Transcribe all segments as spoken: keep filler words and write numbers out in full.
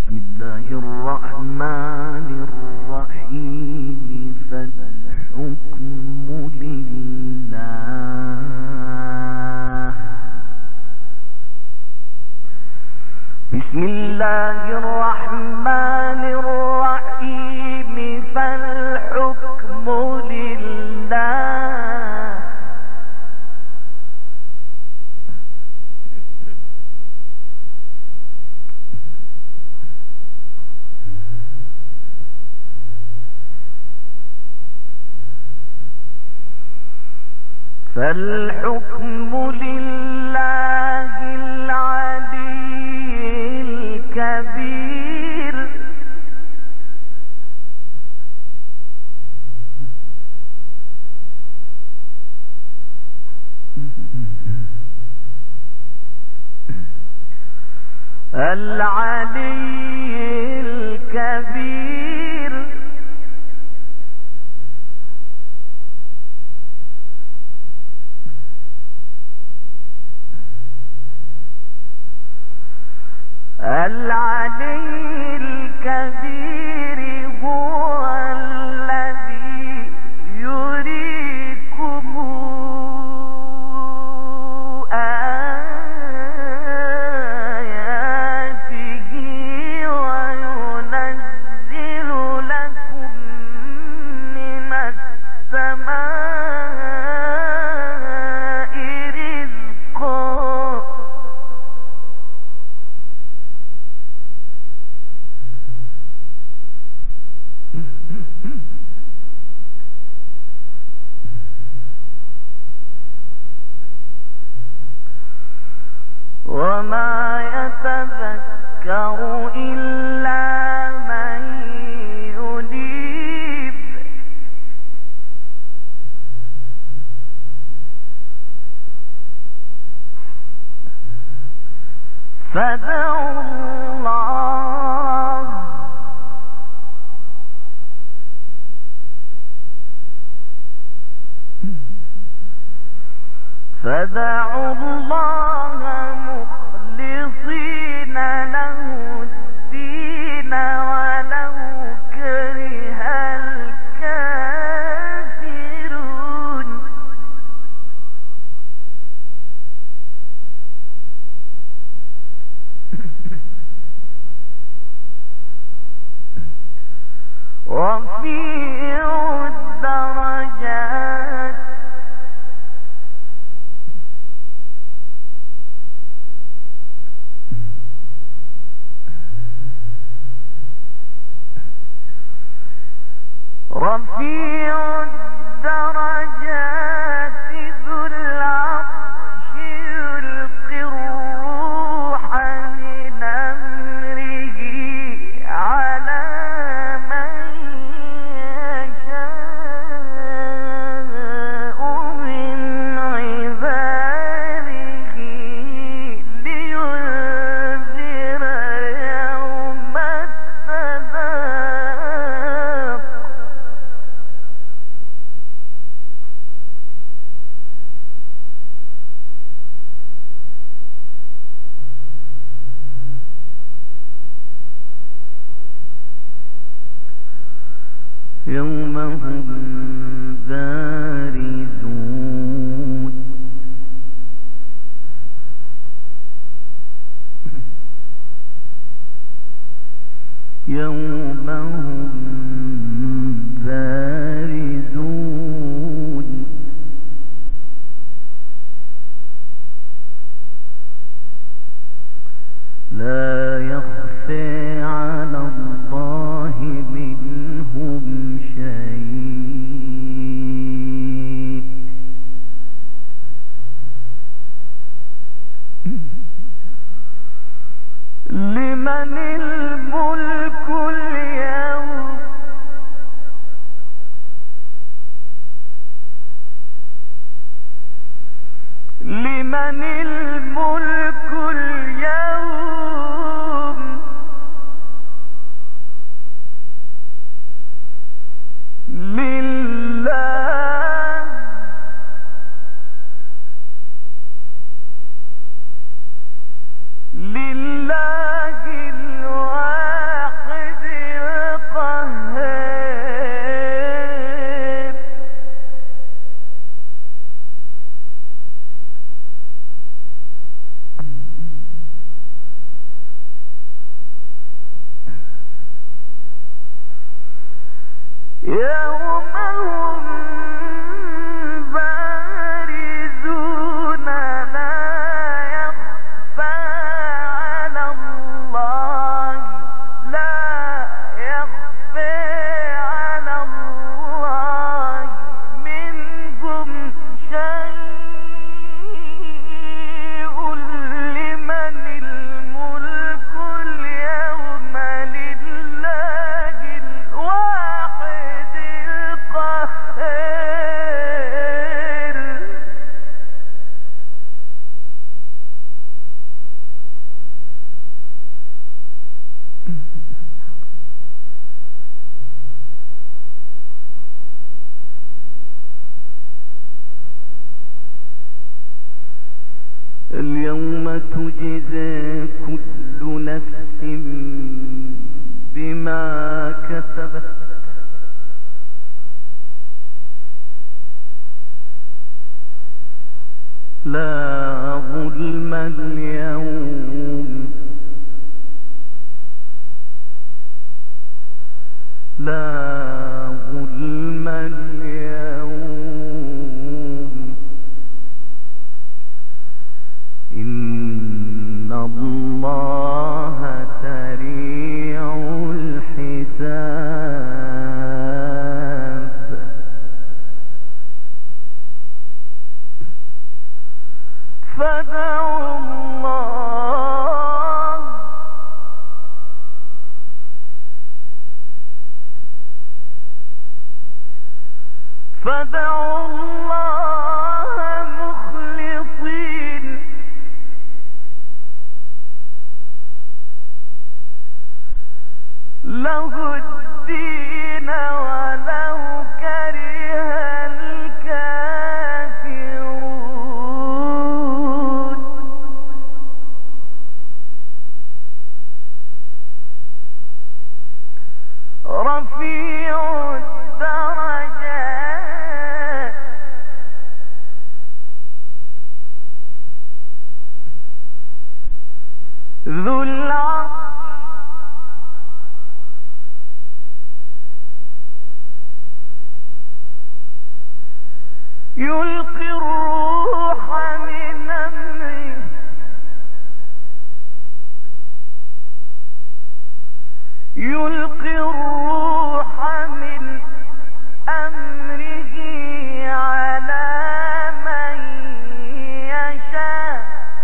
بسم الله الرحمن الرحيم فالحكم لله بسم الله الرحمن الرحيم فالحكم لله فالحكم لله العلي الكبير العلي الكبير العلي الكبير هو الذي يريكم آياته وينزل لكم من السماء رزقا وما يتذكر إلا من ينيب فادعوا الله فادعوا الله مخلصين له الدين ولو كره الكافرون رفيع الدرجات رفيع الدرجات ذو العرش يلقي الروح من أمره على من يشاء من عباده لينذر يوم التلاق يوم هم بارزون يوم هم بارزون لا يخفى على الله منهم شيء لمن الملك اليوم لمن الملك اليوم لله لله الواحد اليوم تجزى كل نفس بما كسبت لا ظلم اليوم لا ظلم اليوم إن الله سريع الحساب فادعوا الله فادعوا الله مخلصين له الدين ولو كره الكافرون رفيع الدرجات ذو العرش يلقي الروح من أمره يلقي الروح من أمره على من يشاء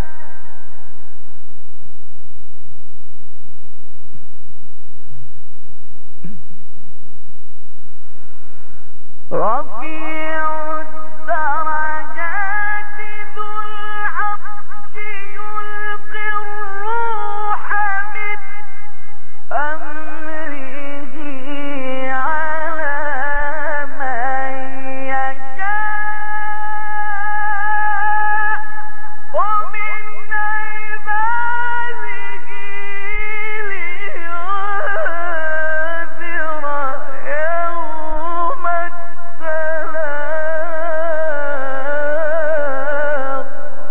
رفيع الدرجات ذو العرش يلقي الروح من أمره على من يشاء ومن عباده لينذر يوم التلاق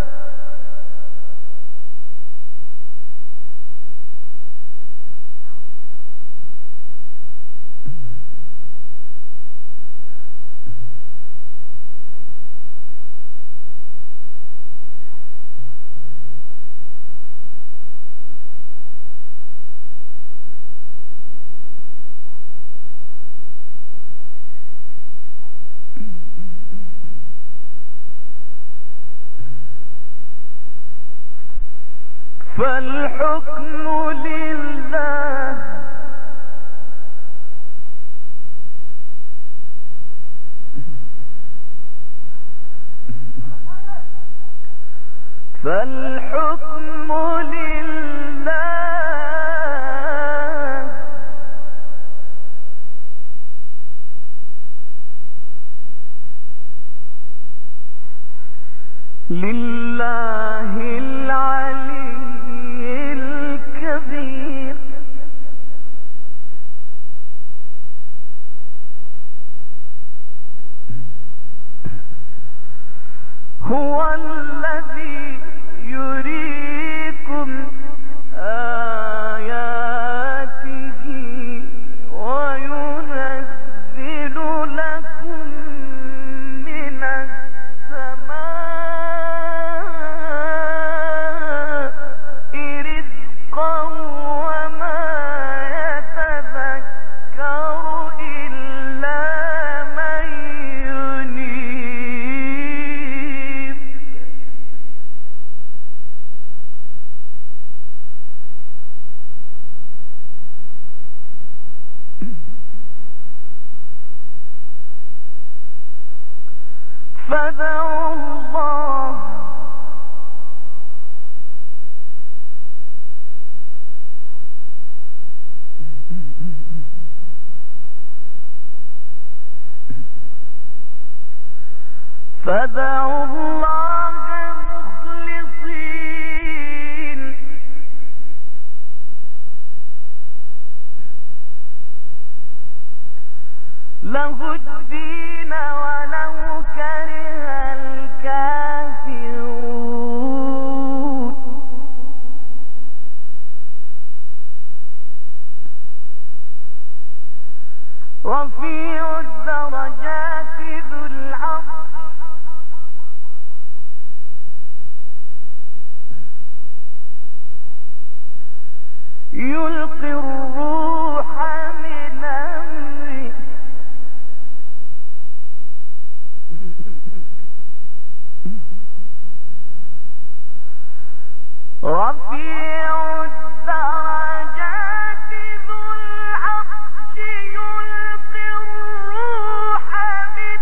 فالحكم لله فالحكم لله لله العلي الكبير هو الذي يريكم آياته وينزل لكم من السماء رزقا وما يتذكر إلا من ينيب فادعوا الله مخلصين له الدين ولو كره الكافرون رفيع الدرجات ذو العرش يلقي الروح من أمره رفيع الدرجات ذو العرش يلقي الروح من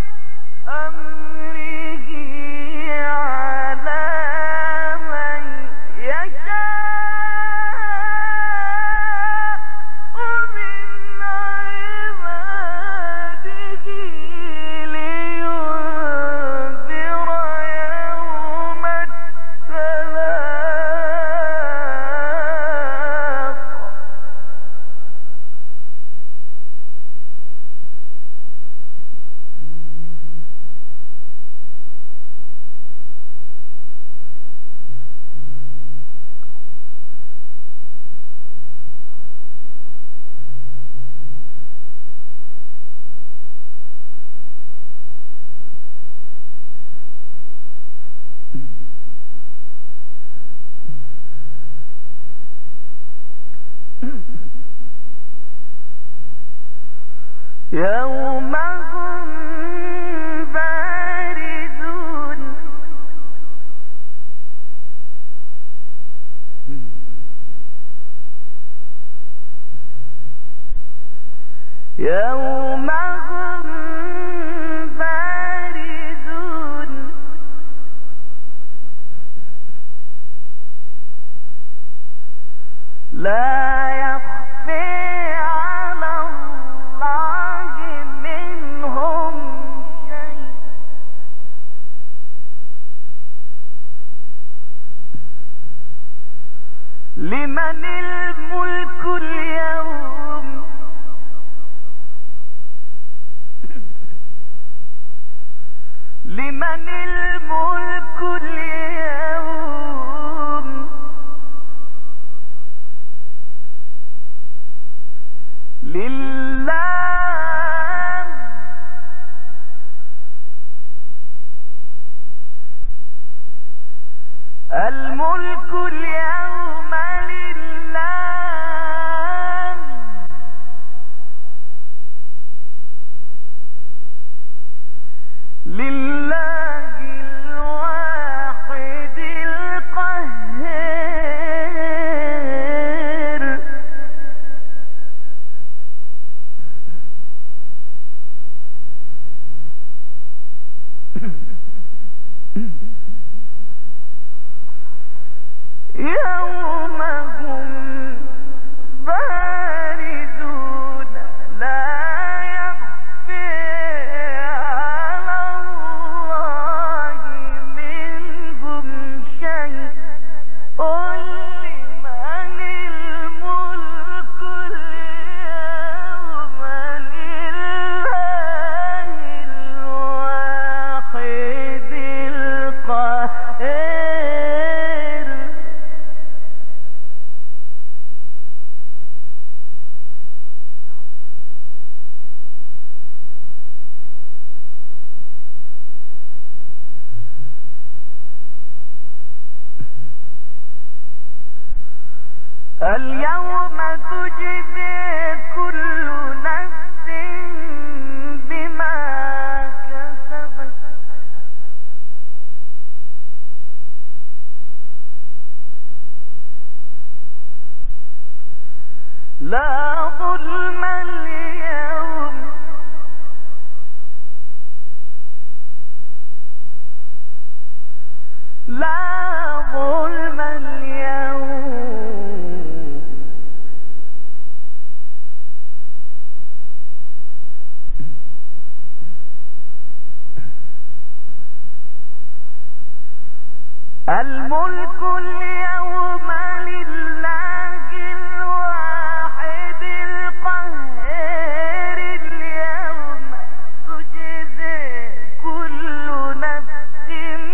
أمره على من يشاء من عباده لينذر يوم التلاق يوم هم باردون يوم هم باردون لا يخفي على الله منهم شيء لمن الملك اليوم لمن الملك اليوم لله الملك اليوم لله لله الواحد القهار يوم هم باردون لا يخفي على الله منهم شيء لمن الملك اليوم لله الواحد القهار اليوم تجزي كل نفس بما كسبت لا ظلم اليوم لا ظلم اليوم الملك اليوم لله الواحد القهار اليوم تجزي كل نفس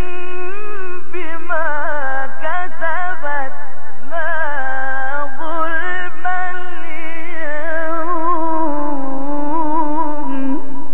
بما كسبت لا ظلم اليوم.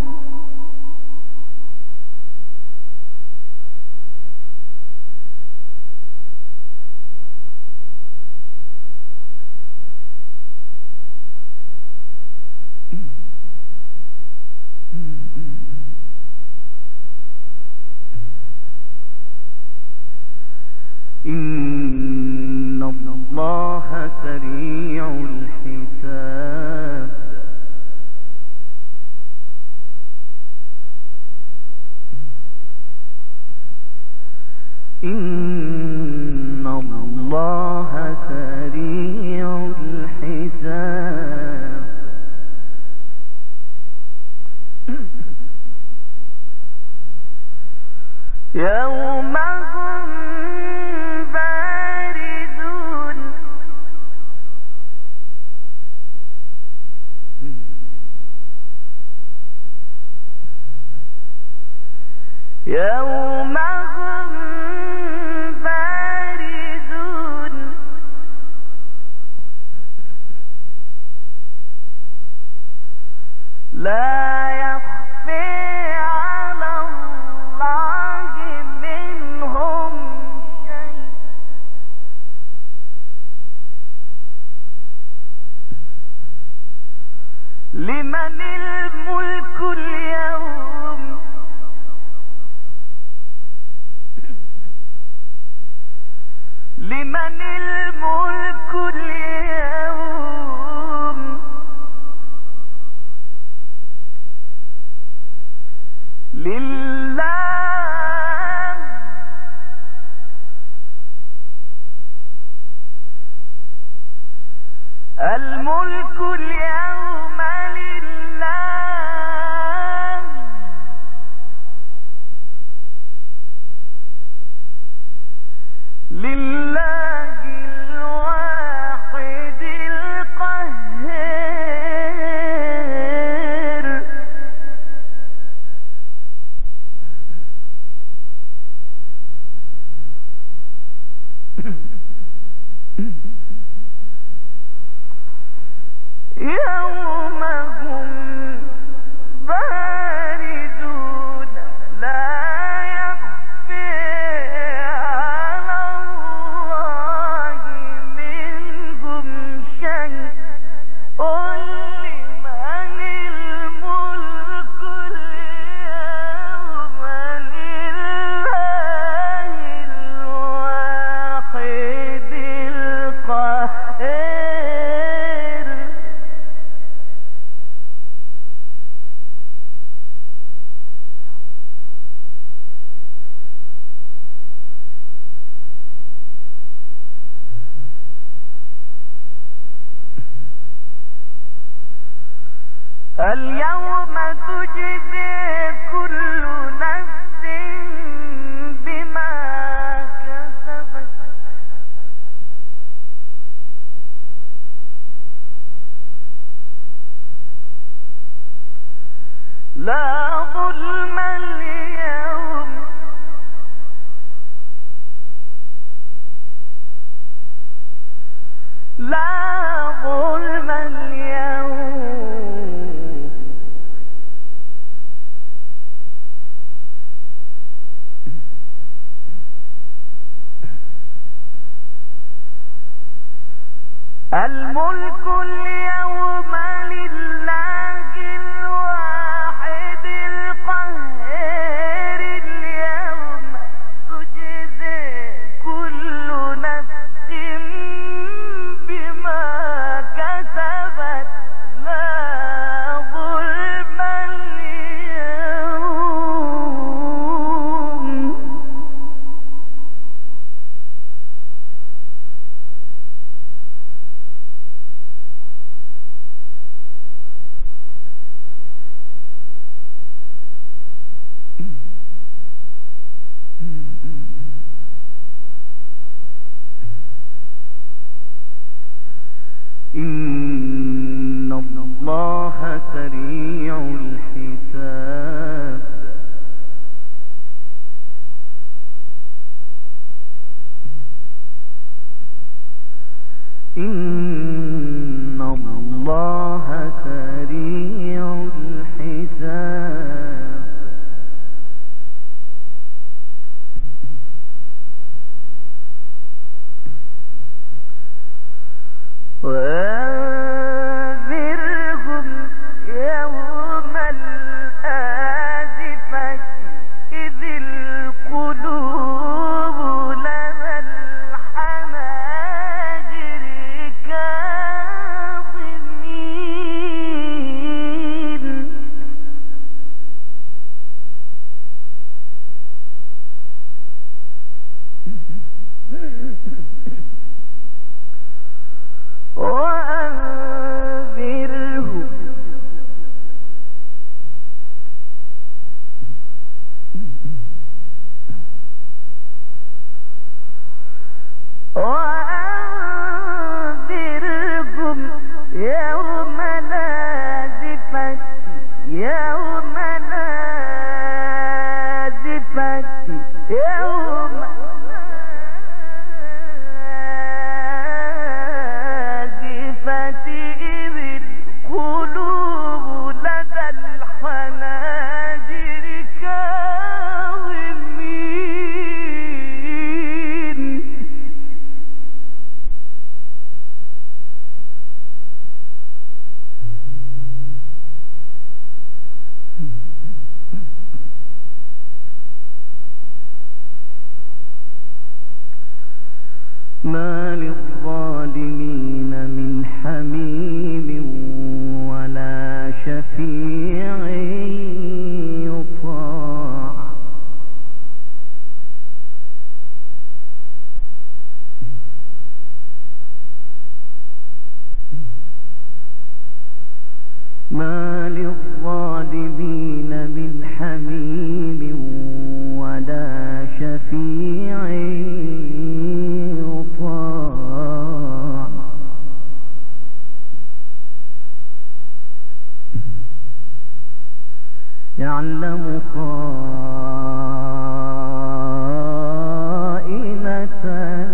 إن الله سريع الحساب. إن الله سريع الحساب. يوم هم بارزون يوم هم بارزون لا يخفي على الله منهم شيء. لمن الملك اليوم لمن الملك اليوم لله. الملك اليوم لله لله الواحد القهار. يوم هم باردون لا يخفي على الله منهم شيء. لمن الملك اليوم لله الواحد القهار. اليوم تجزي كل نفس بما كسبت لا ظلم اليوم. لا ظلم اليوم. الملك اليوم لله الواحد القهار اليوم تجزي كل نفس بما كسبت لا ظلم اليوم. إن الله سريع الحساب. إن الله سريع الحساب. وأنذرهم يوم الآزفة إذ القلوب لدى الحناجر كاظمين. وأنذرهم وأنذرهم يوم الآزفة يوم الآزفة يوم الآزفة إذ القلوب لدى الحناجر كاظمين. ما للظالمين من حميم ولا شفيع يطاع. ما للظالمين من حميم ولا شفيع يطاع. يعلم خائنة